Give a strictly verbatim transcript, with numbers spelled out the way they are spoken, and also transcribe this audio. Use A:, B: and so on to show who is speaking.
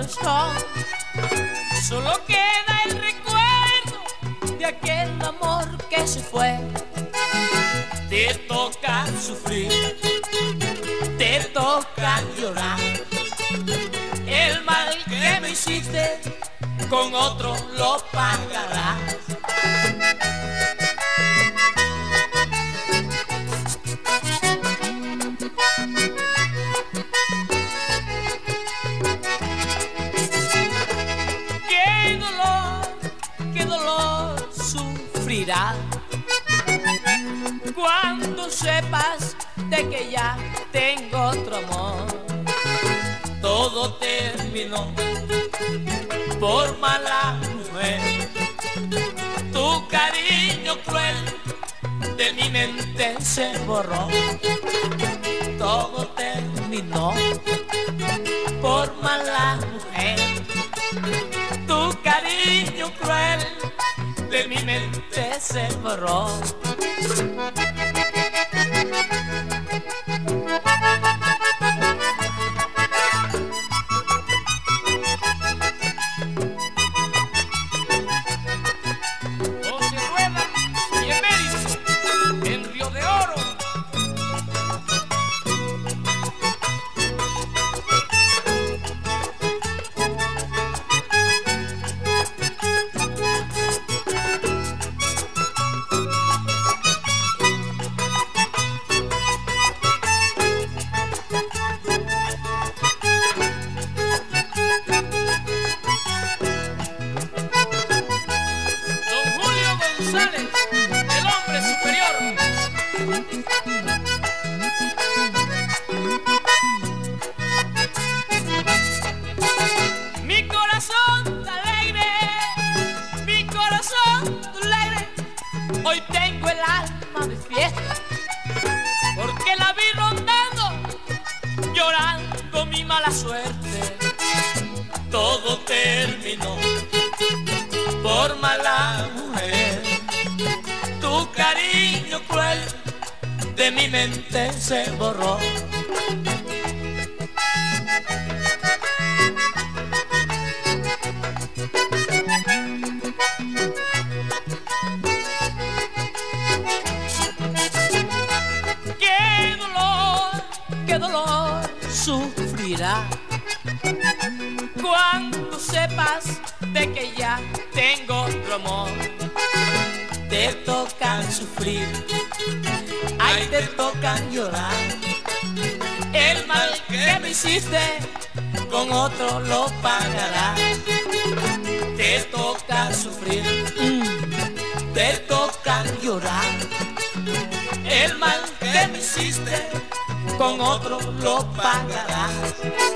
A: está. Solo queda el recuerdo de aquel amor que se fue. Te toca sufrir, te toca llorar. El mal que me hiciste con otro lo pagarás. Qué dolor, qué dolor sufrirás cuando sepas de que ya tengo otro amor. Todo terminó por mala mujer. Tu cariño cruel de mi mente se borró. Todo terminó por mala mujer. Tu cariño cruel de mi mente se borró. El hombre superior. Mi corazón alegre, mi corazón alegre, hoy tengo el alma de fiesta, porque la vi rondando, llorando mi mala suerte. Todo terminó por mala mujer. Tu cariño cruel de mi mente se borró. Qué dolor, qué dolor sufrirá cuando sepas de que ya tengo otro amor. Te tocan sufrir, ay, te tocan llorar. El mal que me hiciste con otro lo pagarás. Te toca sufrir, mm, te tocan llorar. El mal que me hiciste con otro lo pagarás.